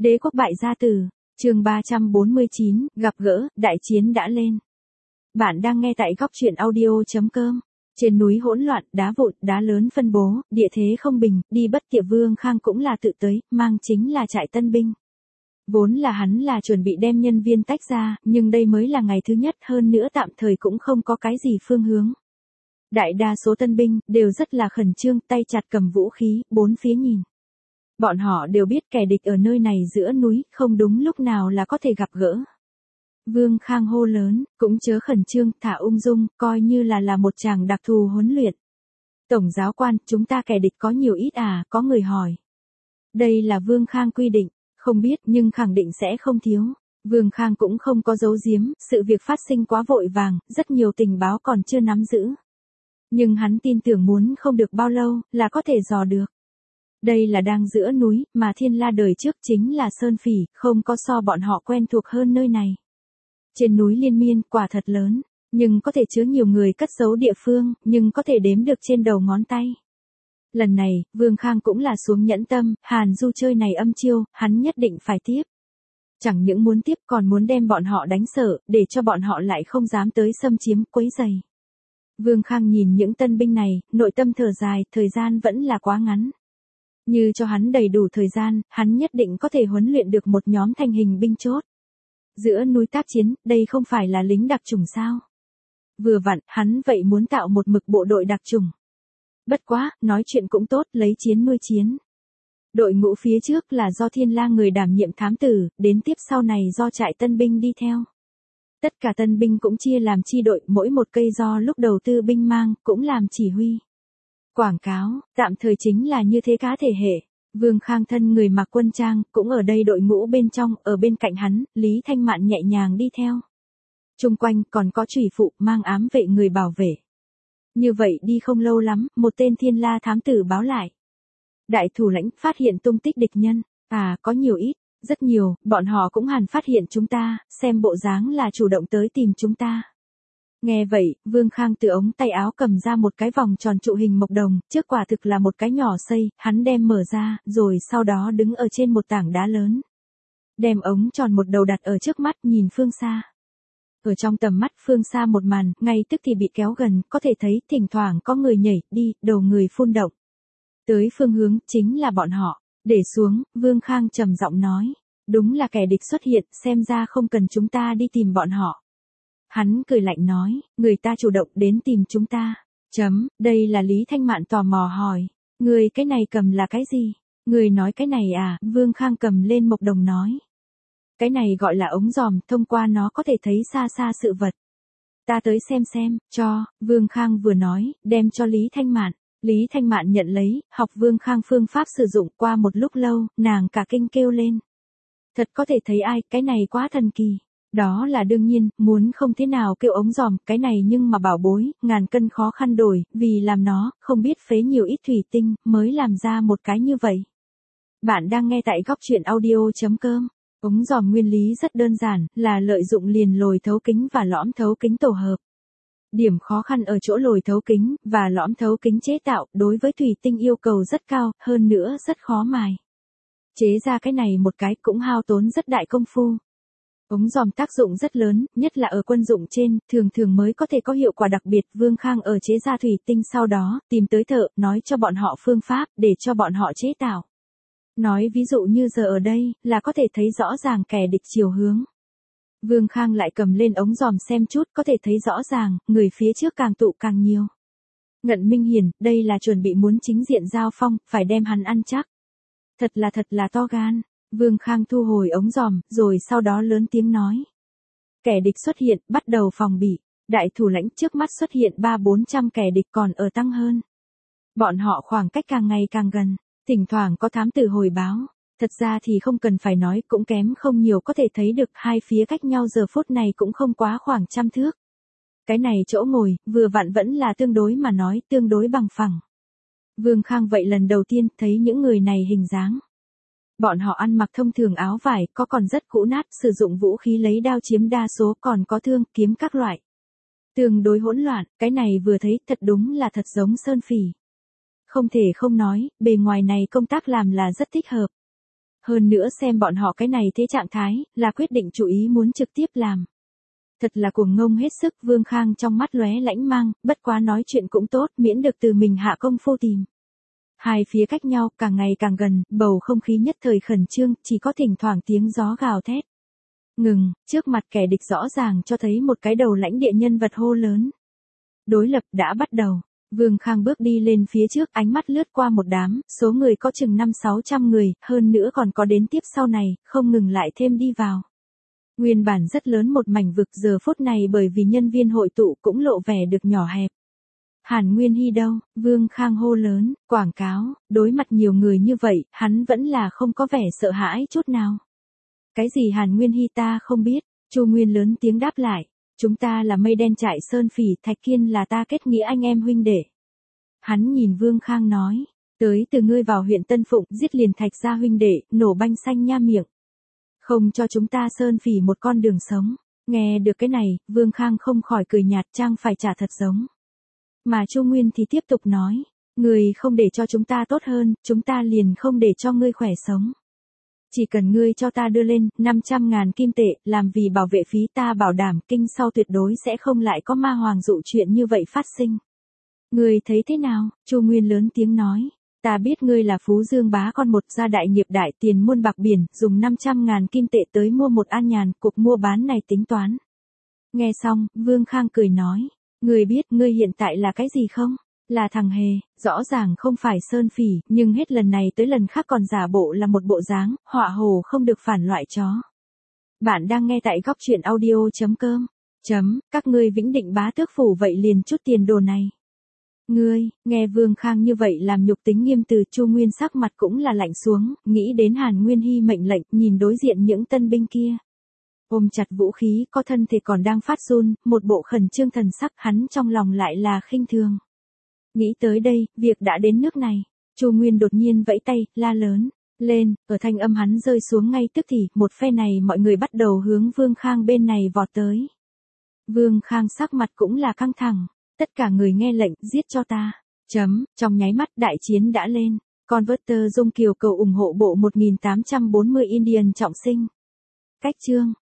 Đế quốc bại gia tử, chương 349, gặp gỡ, đại chiến đã lên. Bạn đang nghe tại góc truyện audio.com. Trên núi hỗn loạn, đá vụn, đá lớn phân bố, địa thế không bình, đi bất tiệp Vương Khang cũng là tự tới, mang chính là trại tân binh. Vốn là hắn là chuẩn bị đem nhân viên tách ra, nhưng đây mới là ngày thứ nhất, hơn nữa tạm thời cũng không có cái gì phương hướng. Đại đa số tân binh đều rất là khẩn trương, tay chặt cầm vũ khí, bốn phía nhìn. Bọn họ đều biết kẻ địch ở nơi này giữa núi, không đúng lúc nào là có thể gặp gỡ. Vương Khang hô lớn, cũng chớ khẩn trương, thả ung dung, coi như là một chàng đặc thù huấn luyện. Tổng giáo quan, chúng ta kẻ địch có nhiều ít à, có người hỏi. Đây là Vương Khang quy định, không biết nhưng khẳng định sẽ không thiếu. Vương Khang cũng không có giấu giếm, sự việc phát sinh quá vội vàng, rất nhiều tình báo còn chưa nắm giữ. Nhưng hắn tin tưởng muốn không được bao lâu, là có thể dò được. Đây là đang giữa núi, mà Thiên La đời trước chính là Sơn Phỉ, không có so bọn họ quen thuộc hơn nơi này. Trên núi liên miên, quả thật lớn, nhưng có thể chứa nhiều người cất giấu địa phương, nhưng có thể đếm được trên đầu ngón tay. Lần này, Vương Khang cũng là xuống nhẫn tâm, Hàn Du chơi này âm chiêu, hắn nhất định phải tiếp. Chẳng những muốn tiếp còn muốn đem bọn họ đánh sợ, để cho bọn họ lại không dám tới xâm chiếm, quấy rầy. Vương Khang nhìn những tân binh này, nội tâm thở dài, thời gian vẫn là quá ngắn. Như cho hắn đầy đủ thời gian, hắn nhất định có thể huấn luyện được một nhóm thành hình binh chốt. Giữa núi tác chiến, đây không phải là lính đặc chủng sao? Vừa vặn, hắn vậy muốn tạo một mực bộ đội đặc chủng. Bất quá, nói chuyện cũng tốt, lấy chiến nuôi chiến. Đội ngũ phía trước là do Thiên La người đảm nhiệm thám tử, đến tiếp sau này do trại tân binh đi theo. Tất cả tân binh cũng chia làm chi đội, mỗi một cây do lúc đầu tư binh mang, cũng làm chỉ huy. Quảng cáo, tạm thời chính là như thế cá thể hệ. Vương Khang thân người mặc quân trang, cũng ở đây đội ngũ bên trong, ở bên cạnh hắn, Lý Thanh Mạn nhẹ nhàng đi theo. Trung quanh còn có chủy phụ mang ám vệ người bảo vệ. Như vậy đi không lâu lắm, một tên Thiên La thám tử báo lại. Đại thủ lãnh phát hiện tung tích địch nhân, có nhiều ít, rất nhiều, bọn họ cũng hẳn phát hiện chúng ta, xem bộ dáng là chủ động tới tìm chúng ta. Nghe vậy, Vương Khang từ ống tay áo cầm ra một cái vòng tròn trụ hình mộc đồng, trước quả thực là một cái nhỏ xây, hắn đem mở ra, rồi sau đó đứng ở trên một tảng đá lớn. Đem ống tròn một đầu đặt ở trước mắt nhìn phương xa. Ở trong tầm mắt phương xa một màn, ngay tức thì bị kéo gần, có thể thấy thỉnh thoảng có người nhảy, đi, đầu người phun động. Tới phương hướng, chính là bọn họ. Để xuống, Vương Khang trầm giọng nói. Đúng là kẻ địch xuất hiện, xem ra không cần chúng ta đi tìm bọn họ. Hắn cười lạnh nói, người ta chủ động đến tìm chúng ta. Đây là Lý Thanh Mạn tò mò hỏi. Người cái này cầm là cái gì? Người nói cái này à? Vương Khang cầm lên mộc đồng nói. Cái này gọi là ống dòm, thông qua nó có thể thấy xa xa sự vật. Ta tới xem, cho, Vương Khang vừa nói, đem cho Lý Thanh Mạn. Lý Thanh Mạn nhận lấy, học Vương Khang phương pháp sử dụng qua một lúc lâu, nàng cả kinh kêu lên. Thật có thể thấy ai, cái này quá thần kỳ. Đó là đương nhiên, muốn không thế nào kêu ống dòm, cái này nhưng mà bảo bối, ngàn cân khó khăn đổi, vì làm nó, không biết phế nhiều ít thủy tinh, mới làm ra một cái như vậy. Bạn đang nghe tại góc truyện audio.com. Ống dòm nguyên lý rất đơn giản, là lợi dụng liền lồi thấu kính và lõm thấu kính tổ hợp. Điểm khó khăn ở chỗ lồi thấu kính, và lõm thấu kính chế tạo, đối với thủy tinh yêu cầu rất cao, hơn nữa rất khó mài. Chế ra cái này một cái cũng hao tốn rất đại công phu. Ống dòm tác dụng rất lớn, nhất là ở quân dụng trên, thường mới có thể có hiệu quả đặc biệt. Vương Khang ở chế ra thủy tinh sau đó, tìm tới thợ, nói cho bọn họ phương pháp, để cho bọn họ chế tạo. Nói ví dụ như giờ ở đây, là có thể thấy rõ ràng kẻ địch chiều hướng. Vương Khang lại cầm lên ống dòm xem chút, có thể thấy rõ ràng, người phía trước càng tụ càng nhiều. Ngận Minh Hiển, đây là chuẩn bị muốn chính diện giao phong, phải đem hắn ăn chắc. Thật là to gan. Vương Khang thu hồi ống dòm, rồi sau đó lớn tiếng nói. Kẻ địch xuất hiện, bắt đầu phòng bị. Đại thủ lãnh trước mắt xuất hiện 300-400 kẻ địch còn ở tăng hơn. Bọn họ khoảng cách càng ngày càng gần, thỉnh thoảng có thám tử hồi báo. Thật ra thì không cần phải nói, cũng kém không nhiều, có thể thấy được hai phía cách nhau giờ phút này cũng không quá khoảng 100 thước. Cái này chỗ ngồi, vừa vặn vẫn là tương đối mà nói, tương đối bằng phẳng. Vương Khang vậy lần đầu tiên thấy những người này hình dáng. Bọn họ ăn mặc thông thường áo vải, có còn rất cũ nát, sử dụng vũ khí lấy đao chiếm đa số, còn có thương, kiếm các loại. Tương đối hỗn loạn, cái này vừa thấy thật đúng là thật giống Sơn Phỉ. Không thể không nói, bề ngoài này công tác làm là rất thích hợp. Hơn nữa xem bọn họ cái này thế trạng thái, là quyết định chủ ý muốn trực tiếp làm. Thật là cuồng ngông hết sức, Vương Khang trong mắt lóe lãnh mang, bất quá nói chuyện cũng tốt, miễn được từ mình hạ công phu tìm. Hai phía cách nhau, càng ngày càng gần, bầu không khí nhất thời khẩn trương, chỉ có thỉnh thoảng tiếng gió gào thét. Ngừng, trước mặt kẻ địch rõ ràng cho thấy một cái đầu lãnh địa nhân vật hô lớn. Đối lập đã bắt đầu. Vương Khang bước đi lên phía trước, ánh mắt lướt qua một đám, số người có chừng 500-600 người, hơn nữa còn có đến tiếp sau này, không ngừng lại thêm đi vào. Nguyên bản rất lớn một mảnh vực giờ phút này bởi vì nhân viên hội tụ cũng lộ vẻ được nhỏ hẹp. Hàn Nguyên Hy đâu? Vương Khang hô lớn, quảng cáo, đối mặt nhiều người như vậy, hắn vẫn là không có vẻ sợ hãi chút nào. Cái gì Hàn Nguyên Hy ta không biết, Chu Nguyên lớn tiếng đáp lại. Chúng ta là mây đen trại Sơn Phỉ, Thạch Kiên là ta kết nghĩa anh em huynh đệ. Hắn nhìn Vương Khang nói, tới từ ngươi vào huyện Tân Phụng, giết liền Thạch gia huynh đệ, nổ banh xanh nha miệng. Không cho chúng ta Sơn Phỉ một con đường sống. Nghe được cái này, Vương Khang không khỏi cười nhạt, trang phải trả thật giống. Mà Chu Nguyên thì tiếp tục nói, ngươi không để cho chúng ta tốt hơn, chúng ta liền không để cho ngươi khỏe sống. Chỉ cần ngươi cho ta đưa lên 500.000 kim tệ, làm vì bảo vệ phí, ta bảo đảm kinh sau tuyệt đối sẽ không lại có ma hoàng dụ chuyện như vậy phát sinh. Ngươi thấy thế nào? Chu Nguyên lớn tiếng nói. Ta biết ngươi là Phú Dương bá con một gia đại nghiệp đại, tiền muôn bạc biển, dùng 500.000 kim tệ tới mua một an nhàn, cuộc mua bán này tính toán. Nghe xong, Vương Khang cười nói. Ngươi biết ngươi hiện tại là cái gì không? Là thằng hề, rõ ràng không phải Sơn Phỉ, nhưng hết lần này tới lần khác còn giả bộ là một bộ dáng, họa hồ không được phản loại chó. Bạn đang nghe tại góc truyện audio.com. Các ngươi Vĩnh Định bá tước phủ vậy liền chút tiền đồ này. Ngươi, nghe Vương Khang như vậy làm nhục tính nghiêm từ, Chu Nguyên sắc mặt cũng là lạnh xuống, nghĩ đến Hàn Nguyên Hy mệnh lệnh, nhìn đối diện những tân binh kia. Ôm chặt vũ khí, có thân thể còn đang phát run, một bộ khẩn trương thần sắc, hắn trong lòng lại là khinh thường. Nghĩ tới đây, việc đã đến nước này, Chu Nguyên đột nhiên vẫy tay, la lớn, lên, ở thanh âm hắn rơi xuống ngay tức thì, một phe này mọi người bắt đầu hướng Vương Khang bên này vọt tới. Vương Khang sắc mặt cũng là căng thẳng, tất cả người nghe lệnh, giết cho ta. Trong nháy mắt đại chiến đã lên, Converter Dung Kiều cầu ủng hộ bộ 1840 Indian trọng sinh. Cách chương